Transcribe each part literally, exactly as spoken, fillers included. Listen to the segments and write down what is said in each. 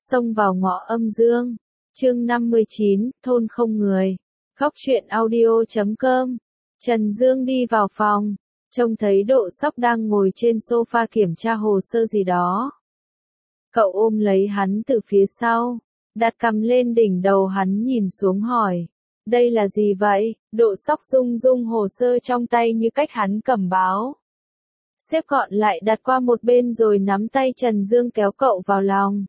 Xông vào ngõ âm dương. Chương năm mươi chín, thôn không người. Góc truyện audio chấm com. Trần Dương đi vào phòng, trông thấy Độ Sóc đang ngồi trên sofa kiểm tra hồ sơ gì đó. Cậu ôm lấy hắn từ phía sau, đặt cằm lên đỉnh đầu hắn nhìn xuống hỏi. Đây là gì vậy? Độ Sóc rung rung hồ sơ trong tay như cách hắn cầm báo. Xếp gọn lại đặt qua một bên rồi nắm tay Trần Dương kéo cậu vào lòng.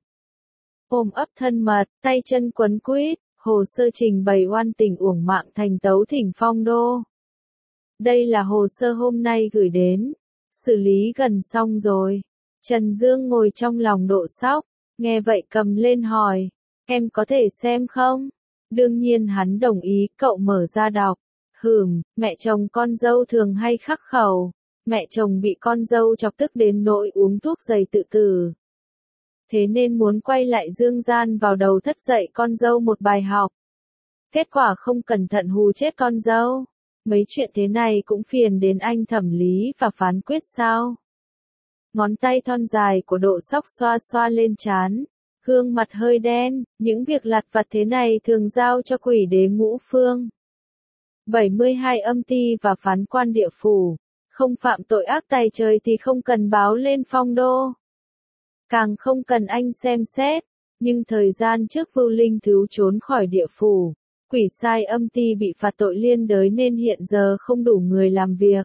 Ôm ấp thân mật, tay chân quấn quýt, hồ sơ trình bày oan tình uổng mạng thành tấu thỉnh Phong Đô. Đây là hồ sơ hôm nay gửi đến, xử lý gần xong rồi. Trần Dương ngồi trong lòng Độ Sóc, nghe vậy cầm lên hỏi, em có thể xem không? Đương nhiên hắn đồng ý, cậu mở ra đọc. Hừm, mẹ chồng con dâu thường hay khắc khẩu, mẹ chồng bị con dâu chọc tức đến nỗi uống thuốc dày tự tử. Thế nên muốn quay lại dương gian vào đầu thất dạy con dâu một bài học. Kết quả không cẩn thận hù chết con dâu. Mấy chuyện thế này cũng phiền đến anh thẩm lý và phán quyết sao? Ngón tay thon dài của Độ Sóc xoa xoa lên trán, gương mặt hơi đen, những việc lặt vặt thế này thường giao cho quỷ đế ngũ phương. bảy mươi hai âm ty và phán quan địa phủ, không phạm tội ác tày trời thì không cần báo lên Phong Đô. Càng không cần anh xem xét, nhưng thời gian trước Vưu Linh Thứu trốn khỏi địa phủ, quỷ sai âm ty bị phạt tội liên đới nên hiện giờ không đủ người làm việc.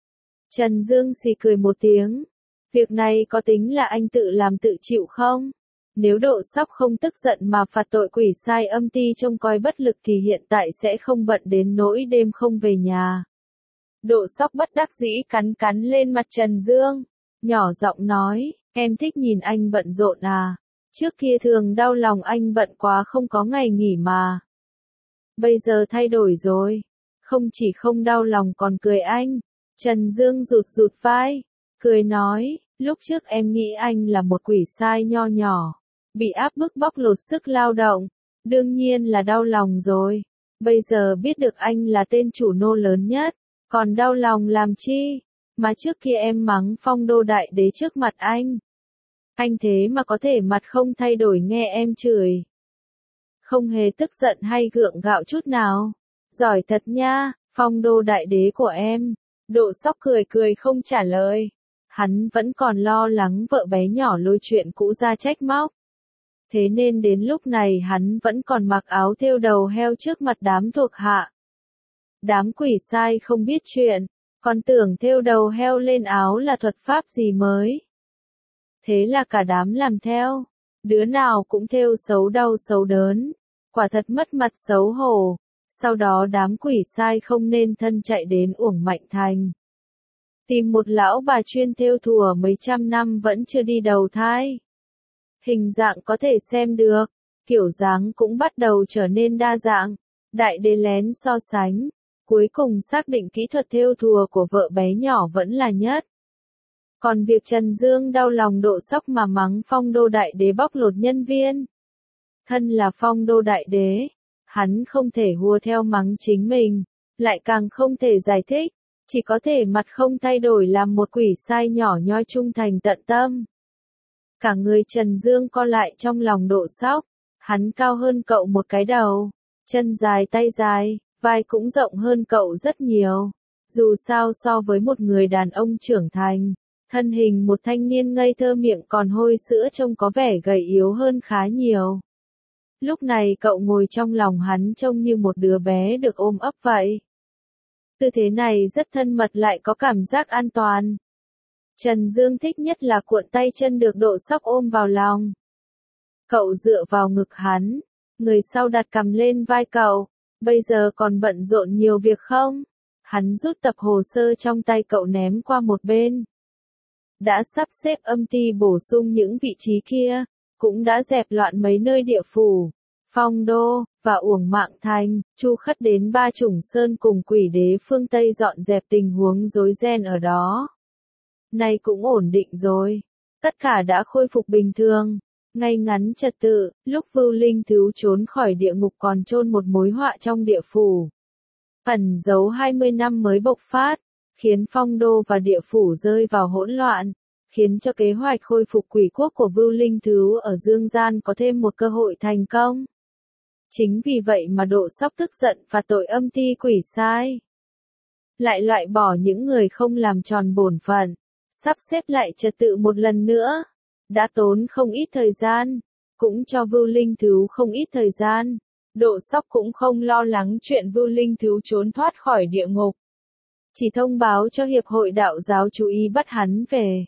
Trần Dương xì cười một tiếng, việc này có tính là anh tự làm tự chịu không? Nếu Độ Sóc không tức giận mà phạt tội quỷ sai âm ty trông coi bất lực thì hiện tại sẽ không bận đến nỗi đêm không về nhà. Độ Sóc bất đắc dĩ cắn cắn lên mặt Trần Dương, nhỏ giọng nói, em thích nhìn anh bận rộn à, trước kia thường đau lòng anh bận quá không có ngày nghỉ mà. Bây giờ thay đổi rồi, không chỉ không đau lòng còn cười anh. Trần Dương rụt rụt vai, cười nói, lúc trước em nghĩ anh là một quỷ sai nho nhỏ, bị áp bức bóc lột sức lao động, đương nhiên là đau lòng rồi. Bây giờ biết được anh là tên chủ nô lớn nhất, còn đau lòng làm chi? Mà trước kia em mắng Phong Đô đại đế trước mặt anh. Anh thế mà có thể mặt không thay đổi nghe em chửi. Không hề tức giận hay gượng gạo chút nào. Giỏi thật nha, Phong Đô đại đế của em. Độ Sóc cười cười không trả lời. Hắn vẫn còn lo lắng vợ bé nhỏ lôi chuyện cũ ra trách móc. Thế nên đến lúc này hắn vẫn còn mặc áo thêu đầu heo trước mặt đám thuộc hạ. Đám quỷ sai không biết chuyện, còn tưởng thêu đầu heo lên áo là thuật pháp gì mới. Thế là cả đám làm theo, đứa nào cũng thêu xấu đau xấu đớn, quả thật mất mặt xấu hổ. Sau đó đám quỷ sai không nên thân chạy đến Uổng Mạnh Thành. Tìm một lão bà chuyên thêu thùa mấy trăm năm vẫn chưa đi đầu thai. Hình dạng có thể xem được, kiểu dáng cũng bắt đầu trở nên đa dạng. Đại đế lén so sánh, cuối cùng xác định kỹ thuật thêu thùa của vợ bé nhỏ vẫn là nhất. Còn việc Trần Dương đau lòng Độ Sóc mà mắng Phong Đô đại đế bóc lột nhân viên. Thân là Phong Đô đại đế, hắn không thể hùa theo mắng chính mình, lại càng không thể giải thích, chỉ có thể mặt không thay đổi làm một quỷ sai nhỏ nhoi trung thành tận tâm. Cả người Trần Dương co lại trong lòng Độ Sóc, hắn cao hơn cậu một cái đầu, chân dài tay dài, vai cũng rộng hơn cậu rất nhiều. Dù sao so với một người đàn ông trưởng thành, thân hình một thanh niên ngây thơ miệng còn hôi sữa trông có vẻ gầy yếu hơn khá nhiều. Lúc này cậu ngồi trong lòng hắn trông như một đứa bé được ôm ấp vậy. Tư thế này rất thân mật lại có cảm giác an toàn. Trần Dương thích nhất là cuộn tay chân được Độ Sóc ôm vào lòng. Cậu dựa vào ngực hắn, người sau đặt cằm lên vai cậu. Bây giờ còn bận rộn nhiều việc không? Hắn rút tập hồ sơ trong tay cậu ném qua một bên. Đã sắp xếp âm ty bổ sung những vị trí kia, cũng đã dẹp loạn mấy nơi địa phủ, Phong Đô, và Uổng Mạng Thành, Chu Khất đến Ba Chủng Sơn cùng quỷ đế phương Tây dọn dẹp tình huống rối ren ở đó. Nay cũng ổn định rồi, tất cả đã khôi phục bình thường, ngay ngắn trật tự. Lúc Vưu Linh Thứu trốn khỏi địa ngục còn chôn một mối họa trong địa phủ. Ẩn giấu hai mươi năm mới bộc phát, khiến Phong Đô và địa phủ rơi vào hỗn loạn. khiến cho kế hoạch khôi phục quỷ quốc của Vưu Linh Thứ ở Dương Gian có thêm một cơ hội thành công. Chính vì vậy mà Độ Sóc tức giận phạt tội âm ti quỷ sai. Lại loại bỏ những người không làm tròn bổn phận, sắp xếp lại trật tự một lần nữa. Đã tốn không ít thời gian, cũng cho Vưu Linh Thứ không ít thời gian. Độ Sóc cũng không lo lắng chuyện Vưu Linh Thứ trốn thoát khỏi địa ngục. Chỉ thông báo cho Hiệp hội Đạo giáo chú ý bắt hắn về.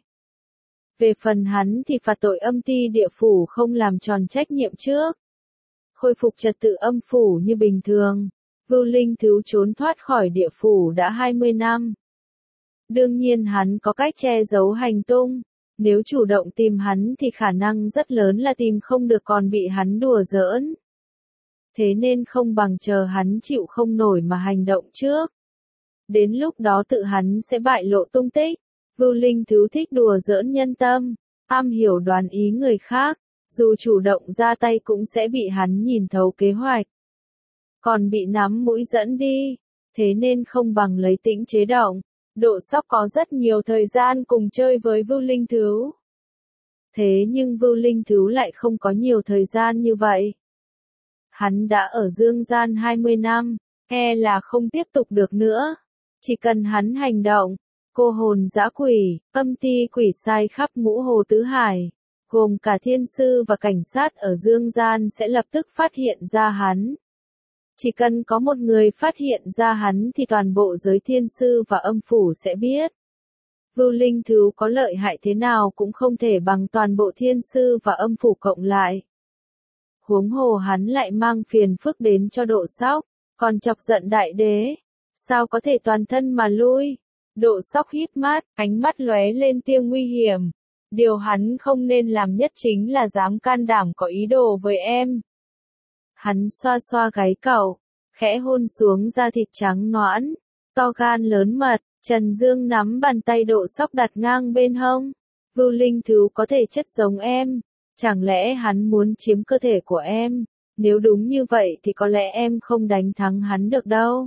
Về phần hắn thì phạt tội âm ti địa phủ không làm tròn trách nhiệm trước. Khôi phục trật tự âm phủ như bình thường. Vưu Linh Thứ trốn thoát khỏi địa phủ đã hai mươi năm. Đương nhiên hắn có cách che giấu hành tung. Nếu chủ động tìm hắn thì khả năng rất lớn là tìm không được còn bị hắn đùa giỡn. Thế nên không bằng chờ hắn chịu không nổi mà hành động trước. Đến lúc đó tự hắn sẽ bại lộ tung tích. Vưu Linh Thứ thích đùa giỡn nhân tâm, am hiểu đoán ý người khác, dù chủ động ra tay cũng sẽ bị hắn nhìn thấu kế hoạch. Còn bị nắm mũi dẫn đi, thế nên không bằng lấy tĩnh chế động. Độ Sóc có rất nhiều thời gian cùng chơi với Vưu Linh Thứ. Thế nhưng Vưu Linh Thứ lại không có nhiều thời gian như vậy. Hắn đã ở Dương Gian hai mươi năm, e là không tiếp tục được nữa. Chỉ cần hắn hành động, cô hồn dã quỷ, âm ti quỷ sai khắp ngũ hồ tứ hải, gồm cả thiên sư và cảnh sát ở Dương Gian sẽ lập tức phát hiện ra hắn. Chỉ cần có một người phát hiện ra hắn thì toàn bộ giới thiên sư và âm phủ sẽ biết. Vưu Linh Thứ có lợi hại thế nào cũng không thể bằng toàn bộ thiên sư và âm phủ cộng lại. Huống hồ hắn lại mang phiền phức đến cho Độ Sóc, còn chọc giận đại đế. Sao có thể toàn thân mà lui? Độ Sóc híp mắt, ánh mắt lóe lên tia nguy hiểm. Điều hắn không nên làm nhất chính là dám can đảm có ý đồ với em. Hắn xoa xoa gáy cậu, khẽ hôn xuống da thịt trắng nõn, to gan lớn mật. Trần Dương nắm bàn tay Độ Sóc đặt ngang bên hông. Vưu Linh Thứ có thể chất giống em. Chẳng lẽ hắn muốn chiếm cơ thể của em? Nếu đúng như vậy thì có lẽ em không đánh thắng hắn được đâu.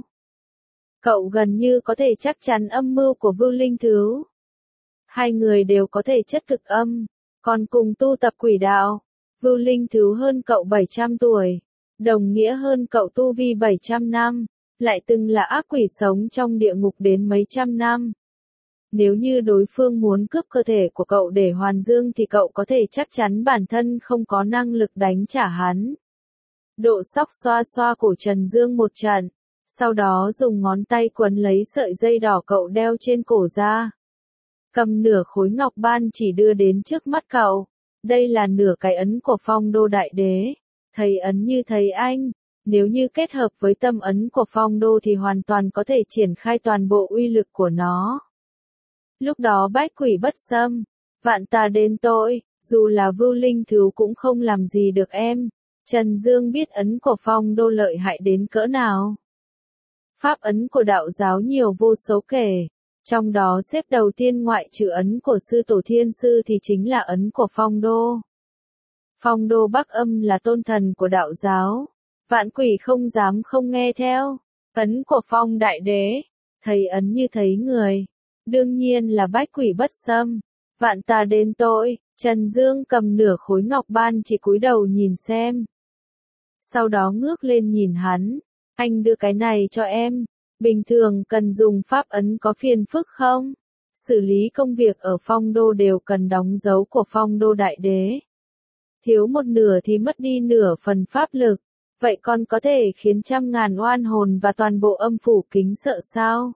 Cậu gần như có thể chắc chắn âm mưu của Vưu Linh Thứ. Hai người đều có thể chất cực âm, còn cùng tu tập quỷ đạo. Vưu Linh Thứ hơn cậu bảy trăm tuổi, đồng nghĩa hơn cậu tu vi bảy trăm năm, lại từng là ác quỷ sống trong địa ngục đến mấy trăm năm. Nếu như đối phương muốn cướp cơ thể của cậu để hoàn dương thì cậu có thể chắc chắn bản thân không có năng lực đánh trả hắn. Độ Sóc xoa xoa cổ Trần Dương một trận, sau đó dùng ngón tay quấn lấy sợi dây đỏ cậu đeo trên cổ ra. Cầm nửa khối ngọc ban chỉ đưa đến trước mắt cậu. Đây là nửa cái ấn của Phong Đô Đại Đế. Thấy ấn như thấy anh. Nếu như kết hợp với tâm ấn của Phong Đô thì hoàn toàn có thể triển khai toàn bộ uy lực của nó. Lúc đó bách quỷ bất xâm, vạn tà đến tội, dù là Vưu Linh Thứ cũng không làm gì được em. Trần Dương biết ấn của Phong Đô lợi hại đến cỡ nào. Pháp ấn của đạo giáo nhiều vô số kể. Trong đó xếp đầu tiên ngoại trừ ấn của sư tổ thiên sư thì chính là ấn của Phong Đô. Phong Đô Bắc Âm là tôn thần của đạo giáo. Vạn quỷ không dám không nghe theo. Ấn của Phong Đại Đế. Thấy ấn như thấy người. Đương nhiên là bách quỷ bất xâm. Vạn tà đến tội. Trần Dương cầm nửa khối ngọc ban chỉ cúi đầu nhìn xem. Sau đó ngước lên nhìn hắn. Anh đưa cái này cho em. Bình thường cần dùng pháp ấn có phiền phức không? Xử lý công việc ở Phong Đô đều cần đóng dấu của Phong Đô Đại Đế. Thiếu một nửa thì mất đi nửa phần pháp lực. Vậy còn có thể khiến trăm ngàn oan hồn và toàn bộ âm phủ kính sợ sao?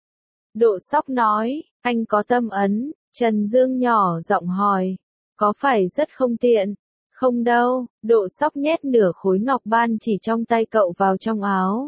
Độ Sóc nói, anh có tâm ấn. Trần Dương nhỏ giọng hỏi. Có phải rất không tiện? Không đâu. Độ Sóc nhét nửa khối ngọc ban chỉ trong tay cậu vào trong áo.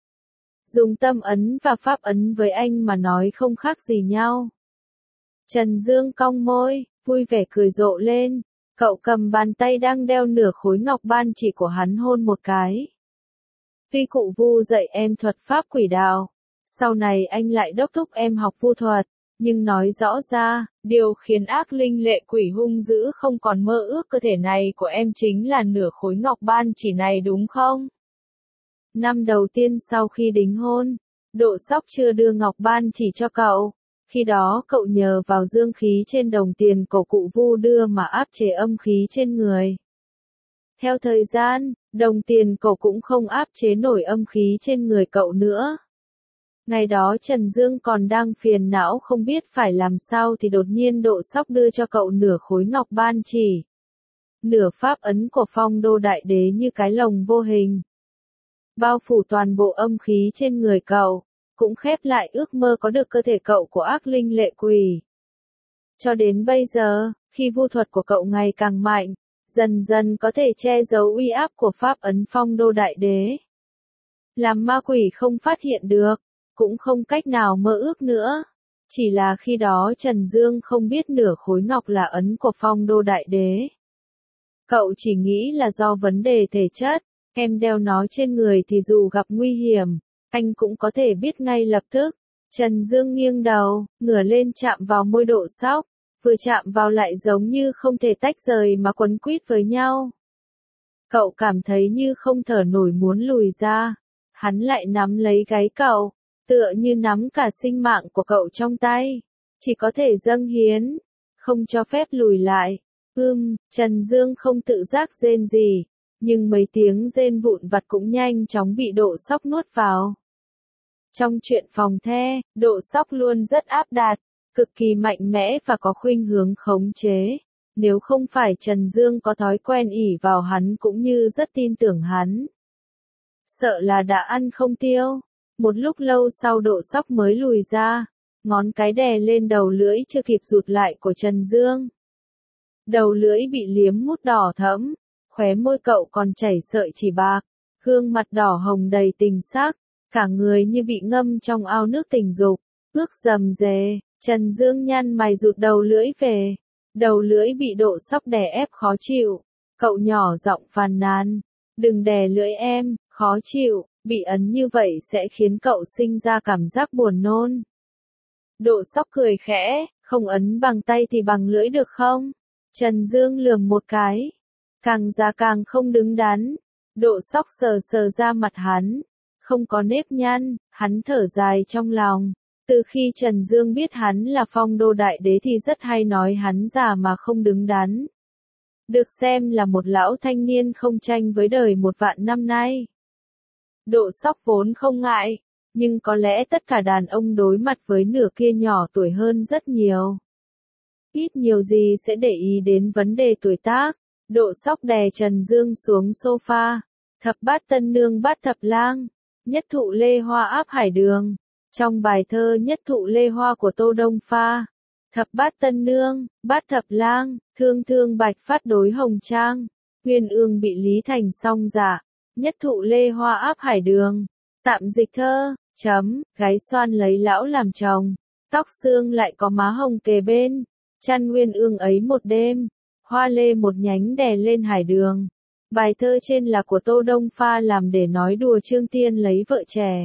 Dùng tâm ấn và pháp ấn với anh mà nói không khác gì nhau. Trần Dương cong môi, vui vẻ cười rộ lên. Cậu cầm bàn tay đang đeo nửa khối ngọc ban chỉ của hắn hôn một cái. Tuy cụ Vu dạy em thuật pháp quỷ đạo, sau này anh lại đốc thúc em học vu thuật, nhưng nói rõ ra, điều khiến ác linh lệ quỷ hung dữ không còn mơ ước cơ thể này của em chính là nửa khối ngọc ban chỉ này đúng không? Năm đầu tiên sau khi đính hôn, Độ Sóc chưa đưa ngọc ban chỉ cho cậu. Khi đó cậu nhờ vào dương khí trên đồng tiền cổ cụ vu đưa mà áp chế âm khí trên người. Theo thời gian, đồng tiền cổ cũng không áp chế nổi âm khí trên người cậu nữa. Ngày đó Trần Dương còn đang phiền não không biết phải làm sao thì đột nhiên Độ Sóc đưa cho cậu nửa khối ngọc ban chỉ. Nửa pháp ấn của Phong Đô Đại Đế như cái lồng vô hình. Bao phủ toàn bộ âm khí trên người cậu, cũng khép lại ước mơ có được cơ thể cậu của ác linh lệ quỷ. Cho đến bây giờ, khi vu thuật của cậu ngày càng mạnh, dần dần có thể che giấu uy áp của pháp ấn Phong Đô Đại Đế. Làm ma quỷ không phát hiện được, cũng không cách nào mơ ước nữa. Chỉ là khi đó Trần Dương không biết nửa khối ngọc là ấn của Phong Đô Đại Đế. Cậu chỉ nghĩ là do vấn đề thể chất, em đeo nó trên người thì dù gặp nguy hiểm, anh cũng có thể biết ngay lập tức. Trần Dương nghiêng đầu, ngửa lên chạm vào môi Độ Sóc, vừa chạm vào lại giống như không thể tách rời mà quấn quýt với nhau. Cậu cảm thấy như không thở nổi muốn lùi ra, hắn lại nắm lấy gáy cậu, tựa như nắm cả sinh mạng của cậu trong tay, chỉ có thể dâng hiến, không cho phép lùi lại. Ưm, Trần Dương không tự giác rên gì, nhưng mấy tiếng rên vụn vặt cũng nhanh chóng bị Độ Sóc nuốt vào. Trong chuyện phòng the, Độ Sóc luôn rất áp đặt, cực kỳ mạnh mẽ và có khuynh hướng khống chế. Nếu không phải Trần Dương có thói quen ỷ vào hắn cũng như rất tin tưởng hắn, sợ là đã ăn không tiêu. Một lúc lâu sau Độ Sóc mới lùi ra, ngón cái đè lên đầu lưỡi chưa kịp rụt lại của Trần Dương. Đầu lưỡi bị liếm mút đỏ thẫm, khóe môi cậu còn chảy sợi chỉ bạc, gương mặt đỏ hồng đầy tình sắc, cả người như bị ngâm trong ao nước tình dục, ướt rầm rề. Trần Dương nhăn mày rụt đầu lưỡi về, đầu lưỡi bị Độ Sóc đè ép khó chịu, cậu nhỏ giọng phàn nàn, đừng đè lưỡi em, khó chịu, bị ấn như vậy sẽ khiến cậu sinh ra cảm giác buồn nôn. Độ Sóc cười khẽ, không ấn bằng tay thì bằng lưỡi được không? Trần Dương lườm một cái, càng già càng không đứng đắn. Độ Sóc sờ sờ ra mặt hắn, không có nếp nhăn, hắn thở dài trong lòng. Từ khi Trần Dương biết hắn là Phong Đô Đại Đế thì rất hay nói hắn già mà không đứng đắn. Được xem là một lão thanh niên không tranh với đời một vạn năm nay. Độ Sóc vốn không ngại, nhưng có lẽ tất cả đàn ông đối mặt với nửa kia nhỏ tuổi hơn rất nhiều. Ít nhiều gì sẽ để ý đến vấn đề tuổi tác. Độ Sóc đè Trần Dương xuống sofa. Thập bát tân nương bát thập lang, nhất thụ lê hoa áp hải đường. Trong bài thơ nhất thụ lê hoa của Tô Đông pha, thập bát tân nương, bát thập lang, thương thương bạch phát đối hồng trang, Uyên Ương bị Lý Thành song giả, nhất thụ lê hoa áp hải đường. Tạm dịch thơ, chấm, gái xoan lấy lão làm chồng, tóc xương lại có má hồng kề bên, chăn Uyên Ương ấy một đêm, hoa lê một nhánh đè lên hải đường. Bài thơ trên là của Tô Đông pha làm để nói đùa Trương Tiên lấy vợ trẻ.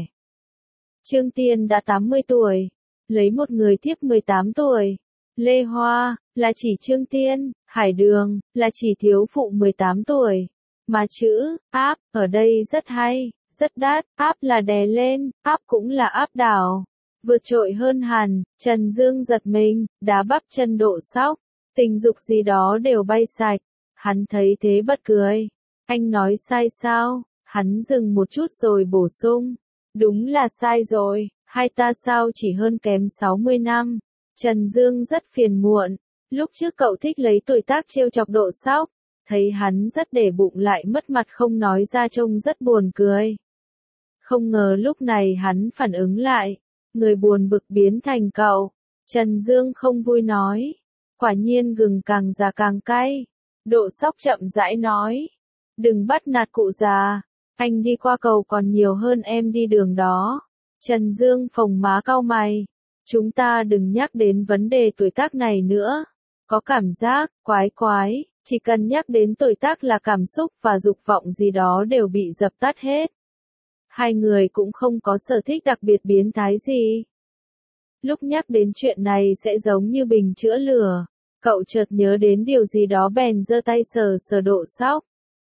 Trương Tiên đã tám mươi tuổi, lấy một người thiếp mười tám tuổi. Lê Hoa, là chỉ Trương Tiên, hải đường, là chỉ thiếu phụ mười tám tuổi. Mà chữ, áp, ở đây rất hay, rất đắt, áp là đè lên, áp cũng là áp đảo. Vượt trội hơn hẳn, Trần Dương giật mình, đá bắp chân Độ Sóc, tình dục gì đó đều bay sạch. Hắn thấy thế bật cười. Anh nói sai sao? Hắn dừng một chút rồi bổ sung. Đúng là sai rồi, hai ta sao chỉ hơn kém sáu mươi năm. Trần Dương rất phiền muộn. Lúc trước cậu thích lấy tuổi tác trêu chọc Độ Sóc, thấy hắn rất để bụng lại mất mặt không nói ra trông rất buồn cười. Không ngờ lúc này hắn phản ứng lại, người buồn bực biến thành cậu. Trần Dương không vui nói, quả nhiên gừng càng già càng cay. Độ Sóc chậm rãi nói, đừng bắt nạt cụ già, anh đi qua cầu còn nhiều hơn em đi đường đó. Trần Dương phồng má cau mày, chúng ta đừng nhắc đến vấn đề tuổi tác này nữa. Có cảm giác, quái quái, chỉ cần nhắc đến tuổi tác là cảm xúc và dục vọng gì đó đều bị dập tắt hết. Hai người cũng không có sở thích đặc biệt biến thái gì. Lúc nhắc đến chuyện này sẽ giống như bình chữa lửa. Cậu chợt nhớ đến điều gì đó bèn giơ tay sờ sờ Độ Sóc.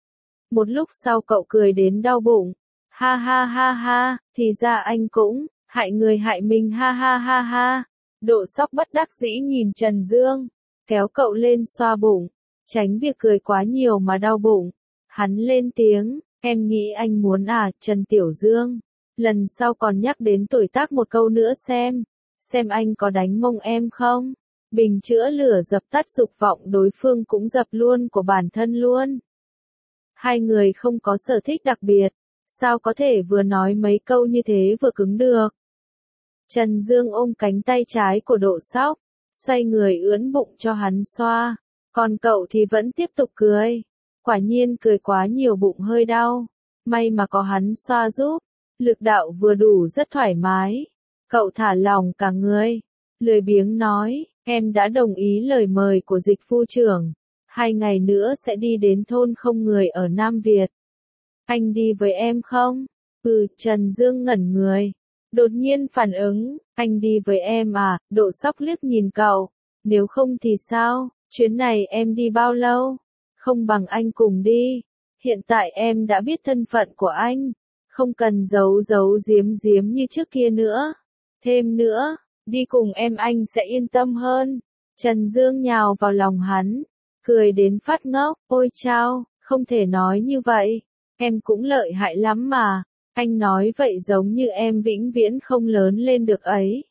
Một lúc sau cậu cười đến đau bụng. Ha ha ha ha, thì ra anh cũng, hại người hại mình ha ha ha ha. Độ Sóc bất đắc dĩ nhìn Trần Dương, kéo cậu lên xoa bụng, tránh việc cười quá nhiều mà đau bụng. Hắn lên tiếng, em nghĩ anh muốn à, Trần Tiểu Dương. Lần sau còn nhắc đến tuổi tác một câu nữa xem, xem anh có đánh mông em không? Bình chữa lửa dập tắt dục vọng đối phương cũng dập luôn của bản thân luôn. Hai người không có sở thích đặc biệt, sao có thể vừa nói mấy câu như thế vừa cứng được. Trần Dương ôm cánh tay trái của Độ Sóc, xoay người ưỡn bụng cho hắn xoa, còn cậu thì vẫn tiếp tục cười. Quả nhiên cười quá nhiều bụng hơi đau, may mà có hắn xoa giúp, lực đạo vừa đủ rất thoải mái. Cậu thả lỏng cả người, lười biếng nói, em đã đồng ý lời mời của dịch phu trưởng, hai ngày nữa sẽ đi đến thôn không người ở Nam Việt. Anh đi với em không? Ừ, Trần Dương ngẩn người, đột nhiên phản ứng, anh đi với em à? Độ Sóc liếc nhìn cậu, nếu không thì sao, chuyến này em đi bao lâu? Không bằng anh cùng đi, hiện tại em đã biết thân phận của anh, không cần giấu giấu giếm giếm như trước kia nữa. Thêm nữa, đi cùng em anh sẽ yên tâm hơn. Trần Dương nhào vào lòng hắn, cười đến phát ngốc, ôi chao, không thể nói như vậy, em cũng lợi hại lắm mà, anh nói vậy giống như em vĩnh viễn không lớn lên được ấy.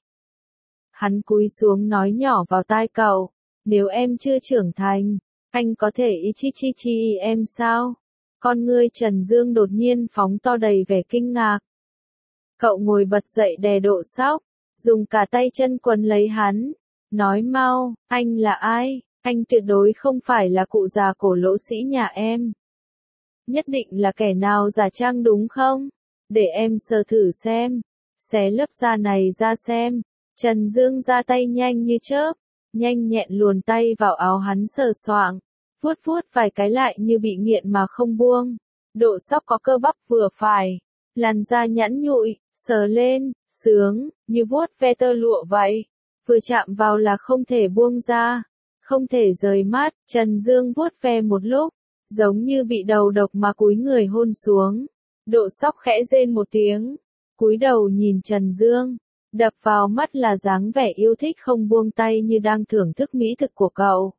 Hắn cúi xuống nói nhỏ vào tai cậu, nếu em chưa trưởng thành, anh có thể ý chi chi chi em sao? Con ngươi Trần Dương đột nhiên phóng to đầy vẻ kinh ngạc. Cậu ngồi bật dậy đè Độ Sóc, dùng cả tay chân quấn lấy hắn, nói mau, anh là ai? Anh tuyệt đối không phải là cụ già cổ lỗ sĩ nhà em. Nhất định là kẻ nào giả trang đúng không? Để em sờ thử xem, xé lớp da này ra xem. Trần Dương ra tay nhanh như chớp, nhanh nhẹn luồn tay vào áo hắn sờ soạng, vuốt vuốt vài cái lại như bị nghiện mà không buông. Độ Sóc có cơ bắp vừa phải, làn da nhẵn nhụi, sờ lên, sướng, như vuốt ve tơ lụa vậy. Vừa chạm vào là không thể buông ra, không thể rời mắt. Trần Dương vuốt ve một lúc, giống như bị đầu độc mà cúi người hôn xuống. Độ Sóc khẽ rên một tiếng, cúi đầu nhìn Trần Dương, đập vào mắt là dáng vẻ yêu thích không buông tay như đang thưởng thức mỹ thực của cậu.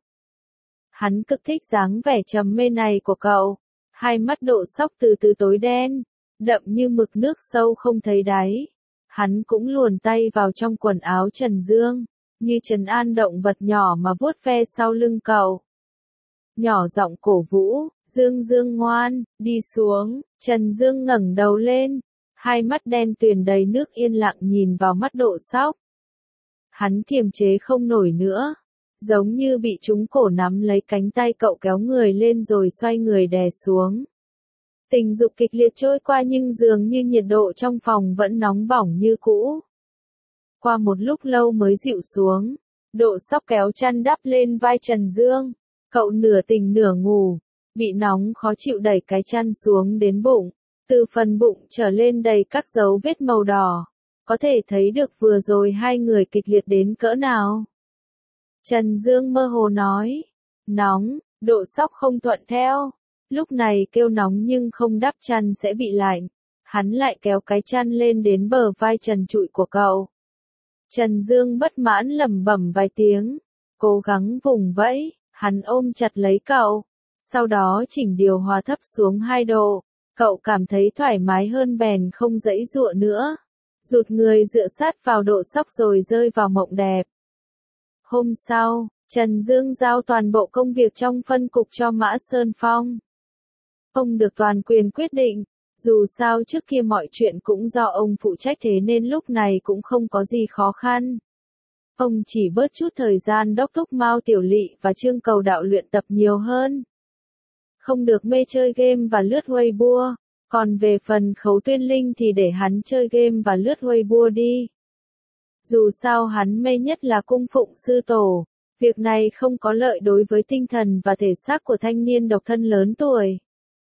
Hắn cực thích dáng vẻ trầm mê này của cậu. Hai mắt Độ Sóc từ từ tối đen, đậm như mực nước sâu không thấy đáy. Hắn cũng luồn tay vào trong quần áo Trần Dương, như trấn an động vật nhỏ mà vuốt ve sau lưng cậu. Nhỏ giọng cổ vũ, Dương Dương ngoan, đi xuống. Trần Dương ngẩng đầu lên, hai mắt đen tuyền đầy nước yên lặng nhìn vào mắt Độ Sóc. Hắn kiềm chế không nổi nữa, giống như bị trúng cổ nắm lấy cánh tay cậu kéo người lên rồi xoay người đè xuống. Tình dục kịch liệt trôi qua nhưng dường như nhiệt độ trong phòng vẫn nóng bỏng như cũ. Qua một lúc lâu mới dịu xuống, Độ Sóc kéo chăn đắp lên vai Trần Dương. Cậu nửa tỉnh nửa ngủ, bị nóng khó chịu đẩy cái chăn xuống đến bụng. Từ phần bụng trở lên đầy các dấu vết màu đỏ. Có thể thấy được vừa rồi hai người kịch liệt đến cỡ nào. Trần Dương mơ hồ nói. Nóng, Độ Sóc không thuận theo. Lúc này kêu nóng nhưng không đắp chăn sẽ bị lạnh. Hắn lại kéo cái chăn lên đến bờ vai trần trụi của cậu. Trần Dương bất mãn lẩm bẩm vài tiếng. Cố gắng vùng vẫy, hắn ôm chặt lấy cậu. Sau đó chỉnh điều hòa thấp xuống hai độ. Cậu cảm thấy thoải mái hơn bèn không giãy giụa nữa. Rụt người dựa sát vào Độ Sóc rồi rơi vào mộng đẹp. Hôm sau, Trần Dương giao toàn bộ công việc trong phân cục cho Mã Sơn Phong. Ông được toàn quyền quyết định, dù sao trước kia mọi chuyện cũng do ông phụ trách thế nên lúc này cũng không có gì khó khăn. Ông chỉ bớt chút thời gian đốc thúc Mao Tiểu Lị và Trương Cầu Đạo luyện tập nhiều hơn. Không được mê chơi game và lướt Weibo, còn về phần Khấu Tuyên Linh thì để hắn chơi game và lướt Weibo đi. Dù sao hắn mê nhất là cung phụng sư tổ, việc này không có lợi đối với tinh thần và thể xác của thanh niên độc thân lớn tuổi.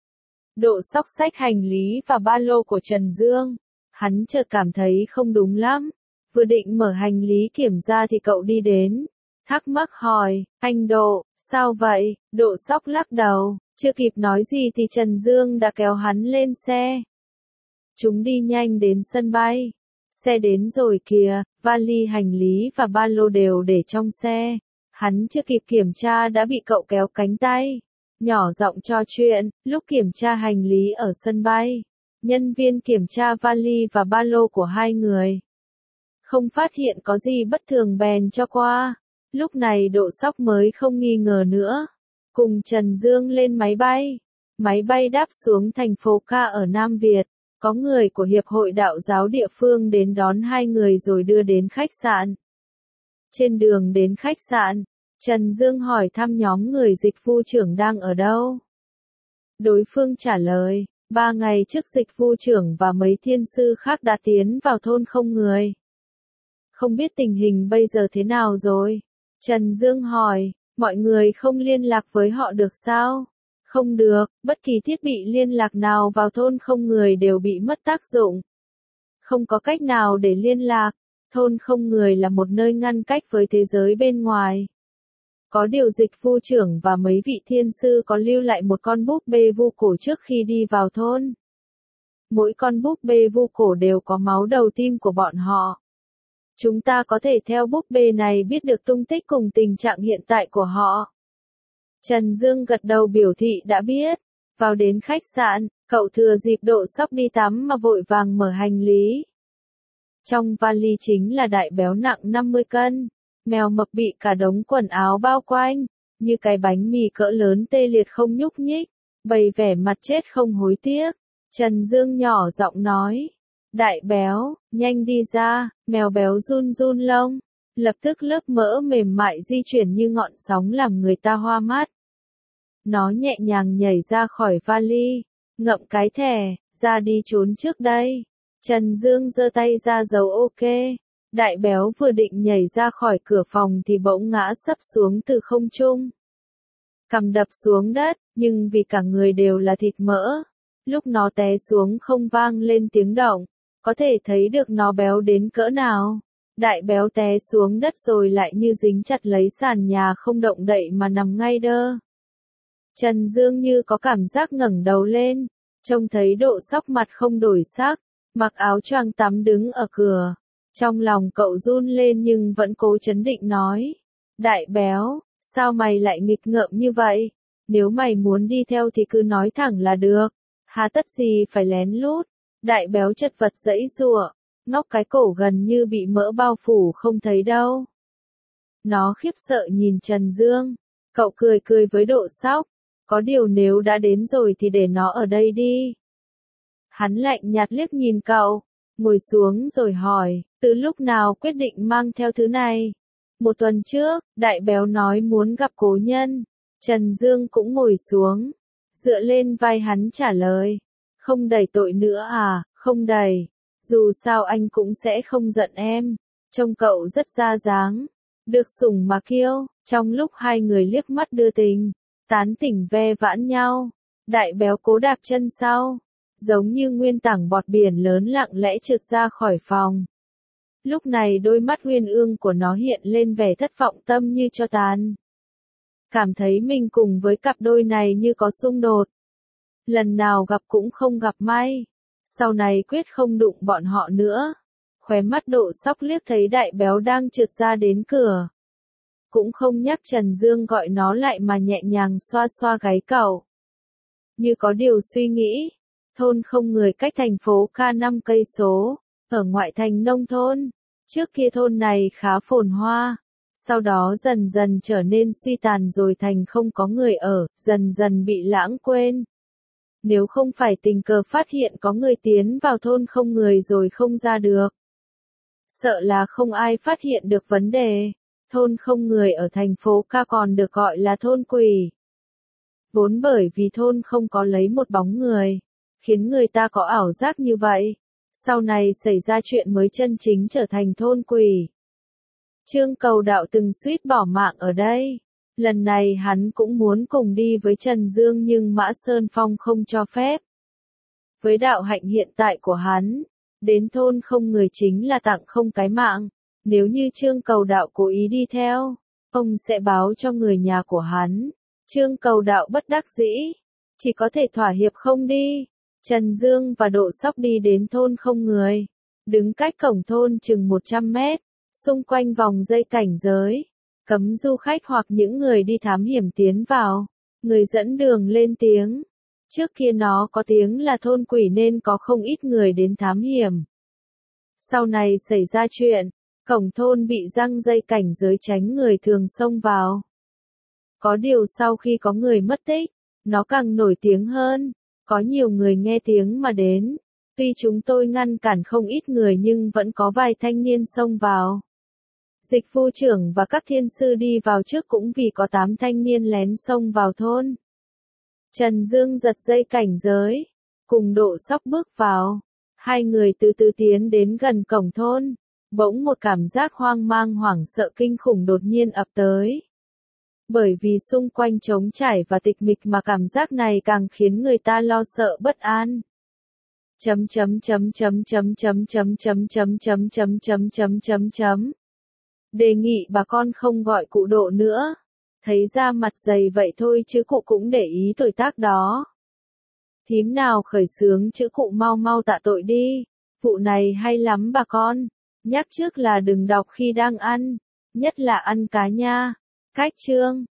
Độ Sóc xách hành lý và ba lô của Trần Dương, hắn chợt cảm thấy không đúng lắm, vừa định mở hành lý kiểm ra thì cậu đi đến, thắc mắc hỏi, anh Độ, sao vậy? Độ Sóc lắc đầu, chưa kịp nói gì thì Trần Dương đã kéo hắn lên xe. Chúng đi nhanh đến sân bay. Xe đến rồi kìa, vali hành lý và ba lô đều để trong xe. Hắn chưa kịp kiểm tra đã bị cậu kéo cánh tay. Nhỏ giọng trò chuyện, lúc kiểm tra hành lý ở sân bay. Nhân viên kiểm tra vali và ba lô của hai người. Không phát hiện có gì bất thường bèn cho qua. Lúc này Độ Sóc mới không nghi ngờ nữa. Cùng Trần Dương lên máy bay. Máy bay đáp xuống thành phố Ca ở Nam Việt. Có người của Hiệp hội Đạo giáo địa phương đến đón hai người rồi đưa đến khách sạn. Trên đường đến khách sạn, Trần Dương hỏi thăm nhóm người dịch vụ trưởng đang ở đâu. Đối phương trả lời, ba ngày trước dịch vụ trưởng và mấy thiên sư khác đã tiến vào thôn không người. Không biết tình hình bây giờ thế nào rồi? Trần Dương hỏi, mọi người không liên lạc với họ được sao? Không được, bất kỳ thiết bị liên lạc nào vào thôn không người đều bị mất tác dụng. Không có cách nào để liên lạc, thôn không người là một nơi ngăn cách với thế giới bên ngoài. Có điều dịch vụ trưởng và mấy vị thiên sư có lưu lại một con búp bê vu cổ trước khi đi vào thôn. Mỗi con búp bê vu cổ đều có máu đầu tim của bọn họ. Chúng ta có thể theo búp bê này biết được tung tích cùng tình trạng hiện tại của họ. Trần Dương gật đầu biểu thị đã biết. Vào đến khách sạn, cậu thừa dịp Độ Sóc đi tắm mà vội vàng mở hành lý. Trong vali chính là đại béo nặng năm mươi cân. Mèo mập bị cả đống quần áo bao quanh, như cái bánh mì cỡ lớn tê liệt không nhúc nhích, bày vẻ mặt chết không hối tiếc. Trần Dương nhỏ giọng nói, đại béo, nhanh đi ra, mèo béo run run lông. Lập tức lớp mỡ mềm mại di chuyển như ngọn sóng làm người ta hoa mắt. Nó nhẹ nhàng nhảy ra khỏi vali, ngậm cái thẻ, ra đi trốn trước đây. Trần Dương giơ tay ra dấu ok. Đại béo vừa định nhảy ra khỏi cửa phòng thì bỗng ngã sấp xuống từ không trung. Cằm đập xuống đất, nhưng vì cả người đều là thịt mỡ. Lúc nó té xuống không vang lên tiếng động, có thể thấy được nó béo đến cỡ nào. Đại béo té xuống đất rồi lại như dính chặt lấy sàn nhà không động đậy mà nằm ngay đơ. Trần Dương như có cảm giác ngẩng đầu lên, trông thấy Độ Sóc mặt không đổi sắc, mặc áo choàng tắm đứng ở cửa. Trong lòng cậu run lên nhưng vẫn cố trấn định nói, đại béo, sao mày lại nghịch ngợm như vậy? Nếu mày muốn đi theo thì cứ nói thẳng là được, hà tất gì phải lén lút. Đại béo chật vật giãy giụa, ngóc cái cổ gần như bị mỡ bao phủ không thấy đâu. Nó khiếp sợ nhìn Trần Dương, cậu cười cười với Độ Sóc, có điều nếu đã đến rồi thì để nó ở đây đi. Hắn lạnh nhạt liếc nhìn cậu, ngồi xuống rồi hỏi, từ lúc nào quyết định mang theo thứ này? Một tuần trước, đại béo nói muốn gặp cố nhân. Trần Dương cũng ngồi xuống, dựa lên vai hắn trả lời, không đẩy tội nữa à, không đẩy, dù sao anh cũng sẽ không giận em. Trông cậu rất ra dáng, được sủng mà kiêu. Trong lúc hai người liếc mắt đưa tình, tán tỉnh ve vãn nhau, đại béo cố đạp chân sau, giống như nguyên tảng bọt biển lớn lặng lẽ trượt ra khỏi phòng. Lúc này đôi mắt uyên ương của nó hiện lên vẻ thất vọng tâm như cho tàn. Cảm thấy mình cùng với cặp đôi này như có xung đột. Lần nào gặp cũng không gặp may. Sau này quyết không đụng bọn họ nữa. Khóe mắt Độ Sóc liếc thấy đại béo đang trượt ra đến cửa. Cũng không nhắc Trần Dương gọi nó lại mà nhẹ nhàng xoa xoa gáy cậu. Như có điều suy nghĩ. Thôn không người cách thành phố Ca năm cây số, ở ngoại thành nông thôn. Trước kia thôn này khá phồn hoa, sau đó dần dần trở nên suy tàn rồi thành không có người ở, dần dần bị lãng quên. Nếu không phải tình cờ phát hiện có người tiến vào thôn không người rồi không ra được, sợ là không ai phát hiện được vấn đề. Thôn không người ở thành phố Ca còn được gọi là thôn quỷ. Vốn bởi vì thôn không có lấy một bóng người, khiến người ta có ảo giác như vậy. Sau này xảy ra chuyện mới chân chính trở thành thôn quỷ. Trương Cầu Đạo từng suýt bỏ mạng ở đây. Lần này hắn cũng muốn cùng đi với Trần Dương nhưng Mã Sơn Phong không cho phép. Với đạo hạnh hiện tại của hắn, đến thôn không người chính là tặng không cái mạng. Nếu như Trương Cầu Đạo cố ý đi theo, ông sẽ báo cho người nhà của hắn. Trương Cầu Đạo bất đắc dĩ, chỉ có thể thỏa hiệp không đi. Trần Dương và Độ Sóc đi đến thôn không người. đứng cách cổng thôn chừng một trăm mét, xung quanh vòng dây cảnh giới, cấm du khách hoặc những người đi thám hiểm tiến vào. Người dẫn đường lên tiếng. Trước kia nó có tiếng là thôn quỷ nên có không ít người đến thám hiểm. Sau này xảy ra chuyện, cổng thôn bị giăng dây cảnh giới tránh người thường xông vào. Có điều sau khi có người mất tích, nó càng nổi tiếng hơn, có nhiều người nghe tiếng mà đến. Tuy chúng tôi ngăn cản không ít người nhưng vẫn có vài thanh niên xông vào. Dịch vụ trưởng và các thiên sư đi vào trước cũng vì có tám thanh niên lén xông vào thôn. Trần Dương giật dây cảnh giới, cùng Độ Sóc bước vào. Hai người từ từ tiến đến gần cổng thôn. Bỗng một cảm giác hoang mang hoảng sợ kinh khủng đột nhiên ập tới. Bởi vì xung quanh trống trải và tịch mịch mà cảm giác này càng khiến người ta lo sợ bất an. Chấm chấm chấm chấm chấm chấm chấm chấm chấm chấm chấm chấm chấm chấm chấm. Đề nghị bà con không gọi cụ Độ nữa. Thấy ra mặt dày vậy thôi chứ cụ cũng để ý tuổi tác đó. Thím nào khởi xướng chữ cụ mau mau tạ tội đi. Vụ này hay lắm bà con. Nhắc trước là đừng đọc khi đang ăn. Nhất là ăn cá nha. Cách chương.